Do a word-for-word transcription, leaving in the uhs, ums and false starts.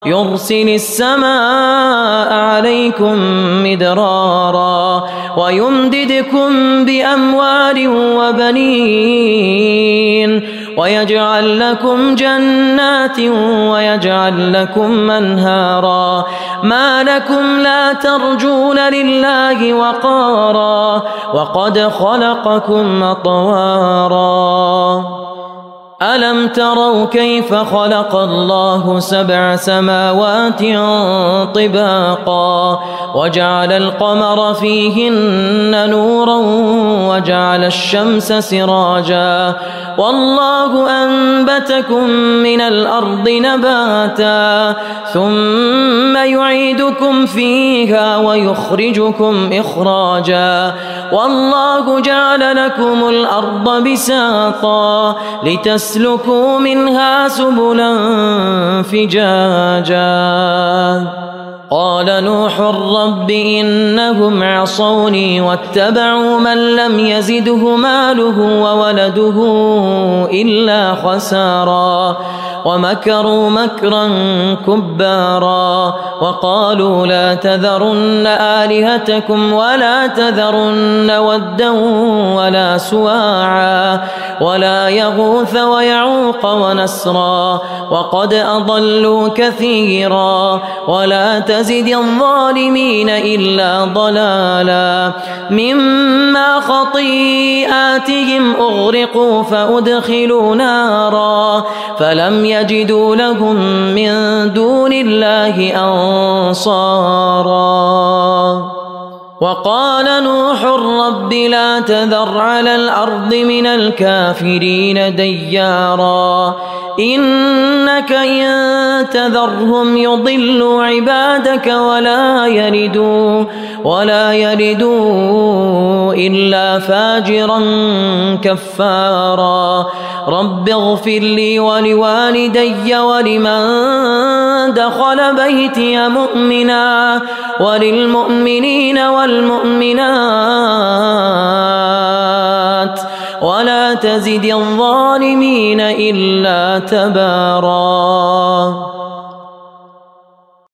يرسل السماء عليكم مدرارا ويمددكم بأموال وبنين ويجعل لكم جنات ويجعل لكم أنهارا ما لكم لا ترجون لله وقارا وقد خلقكم أطوارا ألم تروا كيف خلق الله سبع سماوات طباقا وجعل القمر فيهن نورا وجعل الشمس سراجا والله أنبتكم من الأرض نباتا ثم يعيدكم فيها ويخرجكم إخراجا والله جعل لكم الأرض بساطا لتسلكوا منها سبلا فجاجا قال نوح رب إنهم عصوني واتبعوا من لم يزده ماله وولده إلا خسارا ومكروا مكرا كبارا وقالوا لا تذرن آلهتكم ولا تذرن ودا ولا سواعا ولا يغوث ويعوق ونسرا وقد أضلوا كثيرا ولا تزد الظالمين إلا ضلالا مما خطيئاتهم أغرقوا فأدخلوا نارا فلم يجدوا لهم من دون الله أنصارا وقال نوح رب لا تذر على الأرض من الكافرين ديارا إنك إن تذرهم يضلوا عبادك ولا يلدوا ولا يلدوا إلا فاجرا كفارا رب اغفر لي ولوالدي ولمن دخل بيتي مؤمنا وللمؤمنين والمؤمنات ولا تزد الظالمين إلا تبارا.